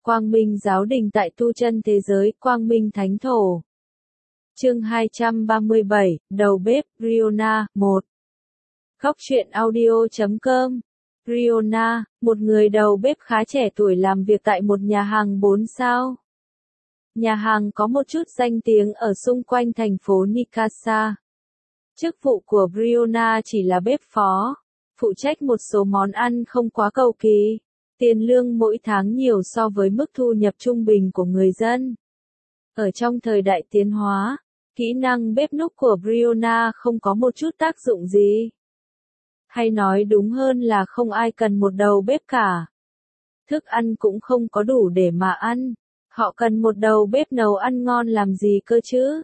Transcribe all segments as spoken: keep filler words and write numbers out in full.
Quang Minh Giáo Đình tại tu chân thế giới, Quang Minh Thánh Thổ. Chương hai trăm ba mươi bảy, Đầu bếp, Riona, một. Góc truyện audio chấm com. Riona, một người đầu bếp khá trẻ tuổi làm việc tại một nhà hàng bốn sao. Nhà hàng có một chút danh tiếng ở xung quanh thành phố Nikasa. Chức vụ của Riona chỉ là bếp phó, phụ trách một số món ăn không quá cầu kỳ. Tiền lương mỗi tháng nhiều so với mức thu nhập trung bình của người dân. Ở trong thời đại tiến hóa, kỹ năng bếp núc của Riona không có một chút tác dụng gì. Hay nói đúng hơn là không ai cần một đầu bếp cả. Thức ăn cũng không có đủ để mà ăn. Họ cần một đầu bếp nấu ăn ngon làm gì cơ chứ?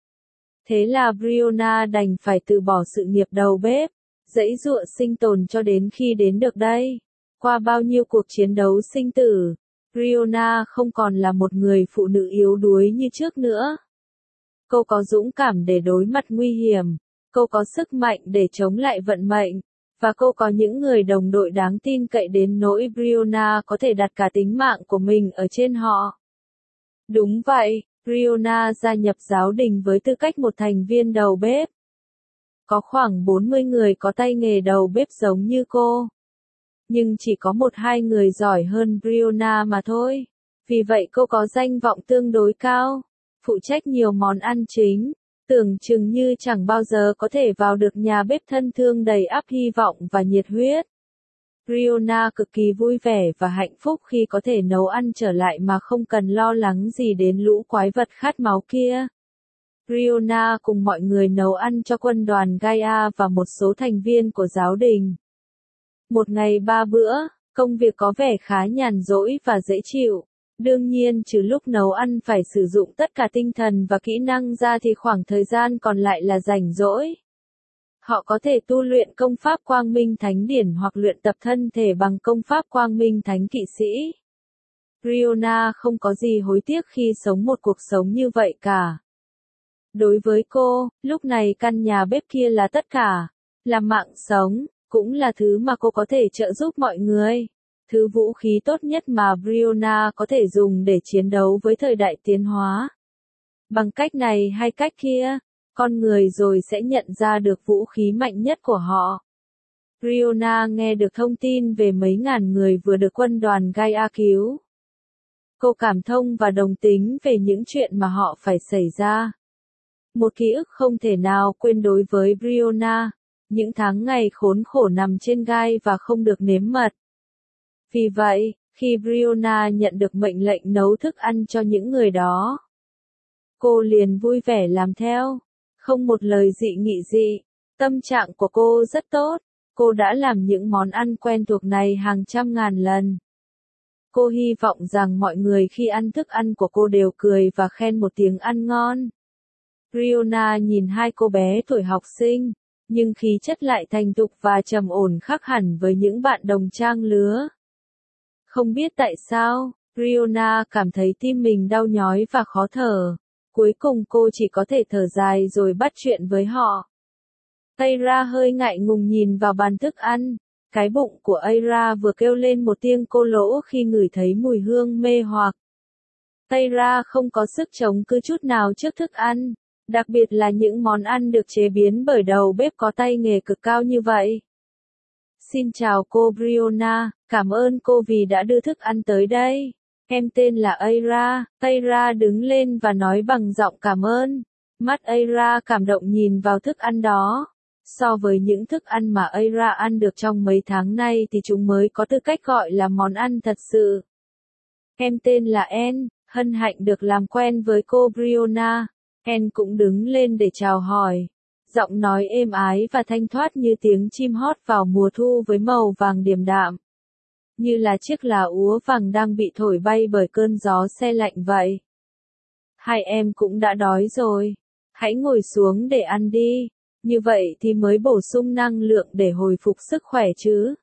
Thế là Riona đành phải từ bỏ sự nghiệp đầu bếp, giãy giụa sinh tồn cho đến khi đến được đây. Qua bao nhiêu cuộc chiến đấu sinh tử, Riona không còn là một người phụ nữ yếu đuối như trước nữa. Cô có dũng cảm để đối mặt nguy hiểm, cô có sức mạnh để chống lại vận mệnh, và cô có những người đồng đội đáng tin cậy đến nỗi Riona có thể đặt cả tính mạng của mình ở trên họ. Đúng vậy, Riona gia nhập giáo đình với tư cách một thành viên đầu bếp. Có khoảng bốn mươi người có tay nghề đầu bếp giống như cô. Nhưng chỉ có một hai người giỏi hơn Riona mà thôi. Vì vậy cô có danh vọng tương đối cao, phụ trách nhiều món ăn chính, tưởng chừng như chẳng bao giờ có thể vào được nhà bếp thân thương đầy ắp hy vọng và nhiệt huyết. Riona cực kỳ vui vẻ và hạnh phúc khi có thể nấu ăn trở lại mà không cần lo lắng gì đến lũ quái vật khát máu kia. Riona cùng mọi người nấu ăn cho quân đoàn Gaia và một số thành viên của giáo đình. Một ngày ba bữa, công việc có vẻ khá nhàn rỗi và dễ chịu. Đương nhiên trừ lúc nấu ăn phải sử dụng tất cả tinh thần và kỹ năng ra thì khoảng thời gian còn lại là rảnh rỗi. Họ có thể tu luyện công pháp Quang Minh Thánh Điển hoặc luyện tập thân thể bằng công pháp Quang Minh Thánh Kỵ Sĩ. Riona không có gì hối tiếc khi sống một cuộc sống như vậy cả. Đối với cô, lúc này căn nhà bếp kia là tất cả, là mạng sống, cũng là thứ mà cô có thể trợ giúp mọi người. Thứ vũ khí tốt nhất mà Riona có thể dùng để chiến đấu với thời đại tiến hóa. Bằng cách này hay cách kia, con người rồi sẽ nhận ra được vũ khí mạnh nhất của họ. Riona nghe được thông tin về mấy ngàn người vừa được quân đoàn Gaia cứu. Cô cảm thông và đồng tình về những chuyện mà họ phải xảy ra. Một ký ức không thể nào quên đối với Riona, những tháng ngày khốn khổ nằm trên gai và không được nếm mật. Vì vậy, khi Riona nhận được mệnh lệnh nấu thức ăn cho những người đó, cô liền vui vẻ làm theo, không một lời dị nghị gì. Tâm trạng của cô rất tốt, cô đã làm những món ăn quen thuộc này hàng trăm ngàn lần. Cô hy vọng rằng mọi người khi ăn thức ăn của cô đều cười và khen một tiếng ăn ngon. Riona nhìn hai cô bé tuổi học sinh, nhưng khí chất lại thành thục và trầm ổn khác hẳn với những bạn đồng trang lứa. Không biết tại sao, Riona cảm thấy tim mình đau nhói và khó thở. Cuối cùng cô chỉ có thể thở dài rồi bắt chuyện với họ. Aira hơi ngại ngùng nhìn vào bàn thức ăn. Cái bụng của Aira vừa kêu lên một tiếng cô lỗ khi ngửi thấy mùi hương mê hoặc. Aira không có sức chống cự chút nào trước thức ăn, đặc biệt là những món ăn được chế biến bởi đầu bếp có tay nghề cực cao như vậy. Xin chào cô Riona, cảm ơn cô vì đã đưa thức ăn tới đây. Em tên là Aira. Aira đứng lên và nói bằng giọng cảm ơn. Mắt Aira cảm động nhìn vào thức ăn đó. So với những thức ăn mà Aira ăn được trong mấy tháng nay thì chúng mới có tư cách gọi là món ăn thật sự. Em tên là En, hân hạnh được làm quen với cô Riona. En cũng đứng lên để chào hỏi. Giọng nói êm ái và thanh thoát như tiếng chim hót vào mùa thu với màu vàng điềm đạm. Như là chiếc lá úa vàng đang bị thổi bay bởi cơn gió se lạnh vậy. Hai em cũng đã đói rồi. Hãy ngồi xuống để ăn đi. Như vậy thì mới bổ sung năng lượng để hồi phục sức khỏe chứ.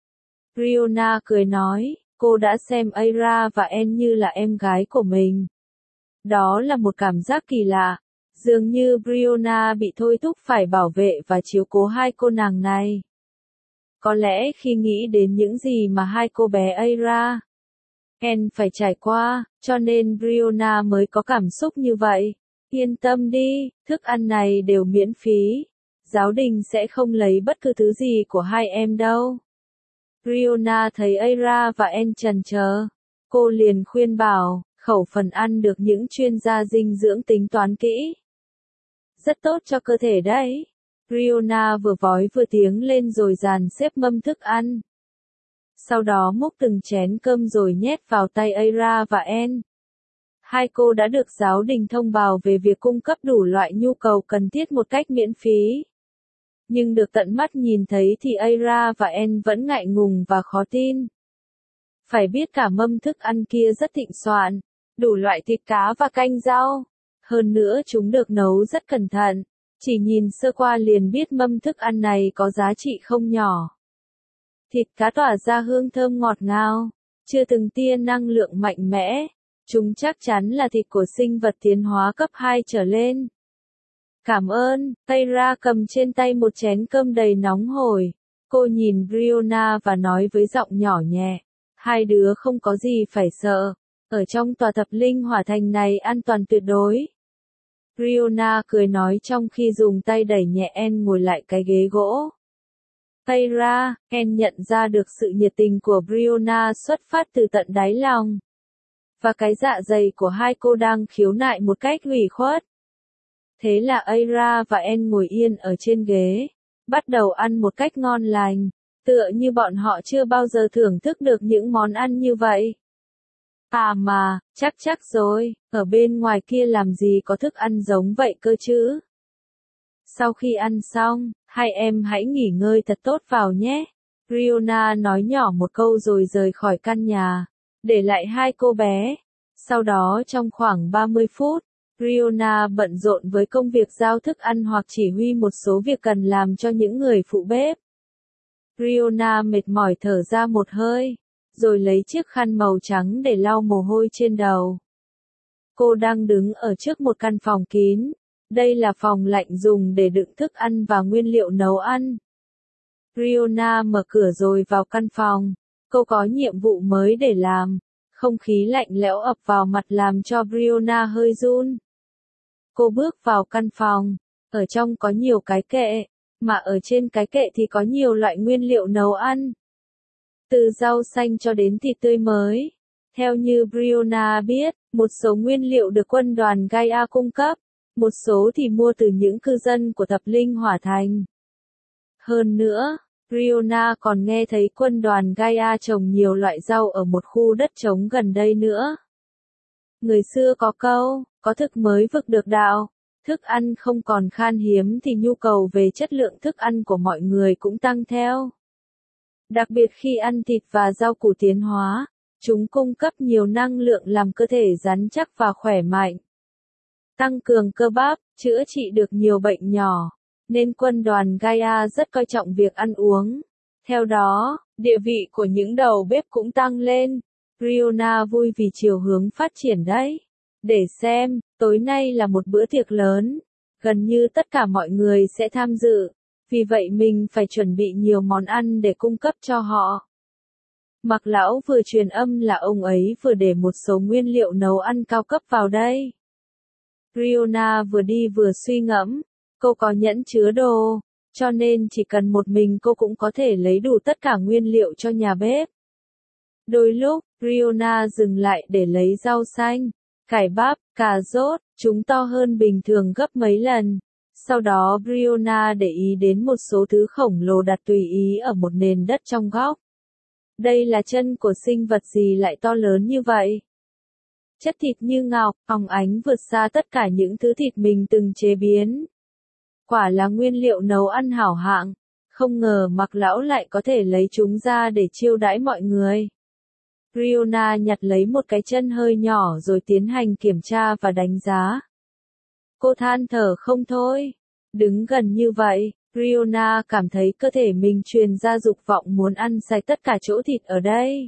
Riona cười nói, cô đã xem Aira và En như là em gái của mình. Đó là một cảm giác kỳ lạ. Dường như Riona bị thôi thúc phải bảo vệ và chiếu cố hai cô nàng này. Có lẽ khi nghĩ đến những gì mà hai cô bé Aira Anne phải trải qua, cho nên Brianna mới có cảm xúc như vậy. Yên tâm đi, thức ăn này đều miễn phí. Giáo đình sẽ không lấy bất cứ thứ gì của hai em đâu. Brianna thấy Aira và Anne chần chờ. Cô liền khuyên bảo, khẩu phần ăn được những chuyên gia dinh dưỡng tính toán kỹ. Rất tốt cho cơ thể đấy. Brianna vừa vói vừa tiếng lên rồi dàn xếp mâm thức ăn. Sau đó múc từng chén cơm rồi nhét vào tay Aira và Anne. Hai cô đã được giáo đình thông báo về việc cung cấp đủ loại nhu cầu cần thiết một cách miễn phí. Nhưng được tận mắt nhìn thấy thì Aira và Anne vẫn ngại ngùng và khó tin. Phải biết cả mâm thức ăn kia rất thịnh soạn, đủ loại thịt cá và canh rau. Hơn nữa chúng được nấu rất cẩn thận, chỉ nhìn sơ qua liền biết mâm thức ăn này có giá trị không nhỏ. Thịt cá tỏa ra hương thơm ngọt ngào, chưa từng tia năng lượng mạnh mẽ. Chúng chắc chắn là thịt của sinh vật tiến hóa cấp hai trở lên. Cảm ơn, Aira cầm trên tay một chén cơm đầy nóng hổi. Cô nhìn Brianna và nói với giọng nhỏ nhẹ. Hai đứa không có gì phải sợ. Ở trong tòa thập linh hỏa thành này an toàn tuyệt đối. Brianna cười nói trong khi dùng tay đẩy nhẹ Anne ngồi lại cái ghế gỗ. Aira, Anne nhận ra được sự nhiệt tình của Brianna xuất phát từ tận đáy lòng. Và cái dạ dày của hai cô đang khiếu nại một cách ủy khuất. Thế là Aira và Anne ngồi yên ở trên ghế, bắt đầu ăn một cách ngon lành, tựa như bọn họ chưa bao giờ thưởng thức được những món ăn như vậy. À mà, chắc chắc rồi, ở bên ngoài kia làm gì có thức ăn giống vậy cơ chứ? Sau khi ăn xong, hai em hãy nghỉ ngơi thật tốt vào nhé. Brianna nói nhỏ một câu rồi rời khỏi căn nhà, để lại hai cô bé. Sau đó trong khoảng ba mươi phút, Brianna bận rộn với công việc giao thức ăn hoặc chỉ huy một số việc cần làm cho những người phụ bếp. Brianna mệt mỏi thở ra một hơi, rồi lấy chiếc khăn màu trắng để lau mồ hôi trên đầu. Cô đang đứng ở trước một căn phòng kín. Đây là phòng lạnh dùng để đựng thức ăn và nguyên liệu nấu ăn. Brianna mở cửa rồi vào căn phòng. Cô có nhiệm vụ mới để làm. Không khí lạnh lẽo ập vào mặt làm cho Brianna hơi run. Cô bước vào căn phòng. Ở trong có nhiều cái kệ, mà ở trên cái kệ thì có nhiều loại nguyên liệu nấu ăn. Từ rau xanh cho đến thịt tươi mới. Theo như Brianna biết, một số nguyên liệu được quân đoàn Gaia cung cấp, một số thì mua từ những cư dân của thập linh hỏa thành. Hơn nữa, Brianna còn nghe thấy quân đoàn Gaia trồng nhiều loại rau ở một khu đất trống gần đây nữa. Người xưa có câu, có thực mới vực được đạo. Thức ăn không còn khan hiếm thì nhu cầu về chất lượng thức ăn của mọi người cũng tăng theo. Đặc biệt khi ăn thịt và rau củ tiến hóa, chúng cung cấp nhiều năng lượng làm cơ thể rắn chắc và khỏe mạnh. Tăng cường cơ bắp, chữa trị được nhiều bệnh nhỏ, nên quân đoàn Gaia rất coi trọng việc ăn uống. Theo đó, địa vị của những đầu bếp cũng tăng lên. Brianna vui vì chiều hướng phát triển đấy. Để xem, tối nay là một bữa tiệc lớn. Gần như tất cả mọi người sẽ tham dự. Vì vậy mình phải chuẩn bị nhiều món ăn để cung cấp cho họ. Mặc lão vừa truyền âm là ông ấy vừa để một số nguyên liệu nấu ăn cao cấp vào đây. Brianna vừa đi vừa suy ngẫm. Cô có nhẫn chứa đồ, cho nên chỉ cần một mình cô cũng có thể lấy đủ tất cả nguyên liệu cho nhà bếp. Đôi lúc, Brianna dừng lại để lấy rau xanh, cải bắp, cà rốt, chúng to hơn bình thường gấp mấy lần. Sau đó Brianna để ý đến một số thứ khổng lồ đặt tùy ý ở một nền đất trong góc. Đây là chân của sinh vật gì lại to lớn như vậy? Chất thịt như ngọc, óng ánh vượt xa tất cả những thứ thịt mình từng chế biến. Quả là nguyên liệu nấu ăn hảo hạng, không ngờ Mặc lão lại có thể lấy chúng ra để chiêu đãi mọi người. Brianna nhặt lấy một cái chân hơi nhỏ rồi tiến hành kiểm tra và đánh giá. Cô than thở không thôi. Đứng gần như vậy, Brianna cảm thấy cơ thể mình truyền ra dục vọng muốn ăn sạch tất cả chỗ thịt ở đây.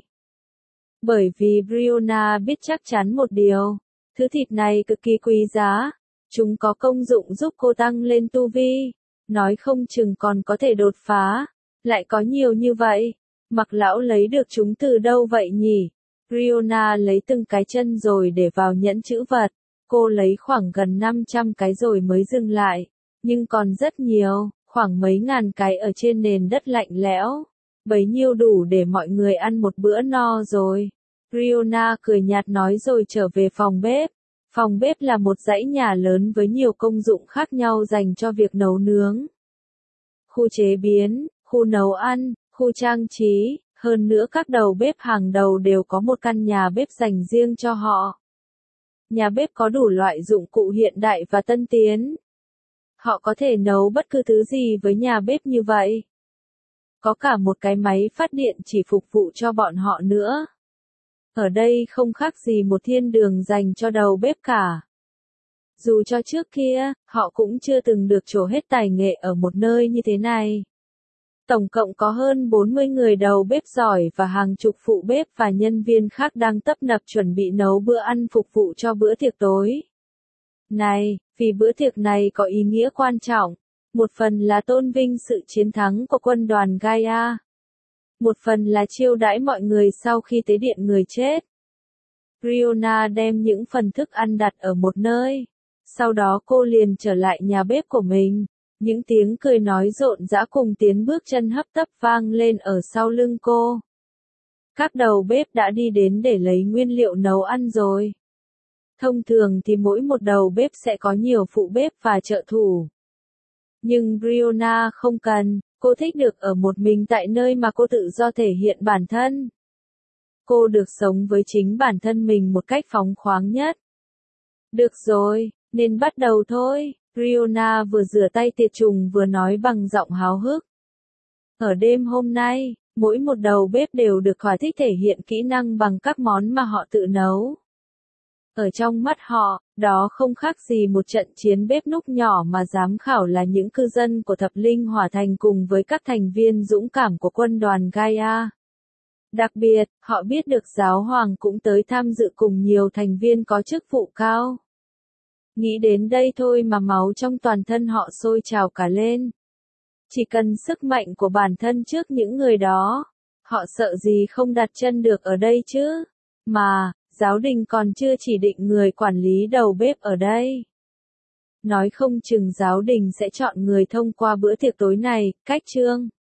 Bởi vì Brianna biết chắc chắn một điều, thứ thịt này cực kỳ quý giá. Chúng có công dụng giúp cô tăng lên tu vi, nói không chừng còn có thể đột phá. Lại có nhiều như vậy, Mặc lão lấy được chúng từ đâu vậy nhỉ? Riona lấy từng cái chân rồi để vào nhẫn trữ vật. Cô lấy khoảng gần năm trăm cái rồi mới dừng lại. Nhưng còn rất nhiều, khoảng mấy ngàn cái ở trên nền đất lạnh lẽo. Bấy nhiêu đủ để mọi người ăn một bữa no rồi. Riona cười nhạt nói rồi trở về phòng bếp. Phòng bếp là một dãy nhà lớn với nhiều công dụng khác nhau dành cho việc nấu nướng. Khu chế biến, khu nấu ăn, khu trang trí, hơn nữa các đầu bếp hàng đầu đều có một căn nhà bếp dành riêng cho họ. Nhà bếp có đủ loại dụng cụ hiện đại và tân tiến. Họ có thể nấu bất cứ thứ gì với nhà bếp như vậy. Có cả một cái máy phát điện chỉ phục vụ cho bọn họ nữa. Ở đây không khác gì một thiên đường dành cho đầu bếp cả. Dù cho trước kia, họ cũng chưa từng được trổ hết tài nghệ ở một nơi như thế này. Tổng cộng có hơn bốn mươi người đầu bếp giỏi và hàng chục phụ bếp và nhân viên khác đang tấp nập chuẩn bị nấu bữa ăn phục vụ cho bữa tiệc tối. Này, vì bữa tiệc này có ý nghĩa quan trọng. Một phần là tôn vinh sự chiến thắng của quân đoàn Gaia. Một phần là chiêu đãi mọi người sau khi tế điện người chết. Riona đem những phần thức ăn đặt ở một nơi. Sau đó cô liền trở lại nhà bếp của mình. Những tiếng cười nói rộn rã cùng tiếng bước chân hấp tấp vang lên ở sau lưng cô. Các đầu bếp đã đi đến để lấy nguyên liệu nấu ăn rồi. Thông thường thì mỗi một đầu bếp sẽ có nhiều phụ bếp và trợ thủ. Nhưng Riona không cần, cô thích được ở một mình tại nơi mà cô tự do thể hiện bản thân. Cô được sống với chính bản thân mình một cách phóng khoáng nhất. Được rồi, nên bắt đầu thôi, Riona vừa rửa tay tiệt trùng vừa nói bằng giọng háo hức. Ở đêm hôm nay, mỗi một đầu bếp đều được thỏa thích thể hiện kỹ năng bằng các món mà họ tự nấu. Ở trong mắt họ, đó không khác gì một trận chiến bếp núc nhỏ mà giám khảo là những cư dân của thập linh hỏa thành cùng với các thành viên dũng cảm của quân đoàn Gaia. Đặc biệt, họ biết được giáo hoàng cũng tới tham dự cùng nhiều thành viên có chức vụ cao. Nghĩ đến đây thôi mà máu trong toàn thân họ sôi trào cả lên. Chỉ cần sức mạnh của bản thân trước những người đó, họ sợ gì không đặt chân được ở đây chứ. Mà, giáo đình còn chưa chỉ định người quản lý đầu bếp ở đây. Nói không chừng giáo đình sẽ chọn người thông qua bữa tiệc tối này, cách chương.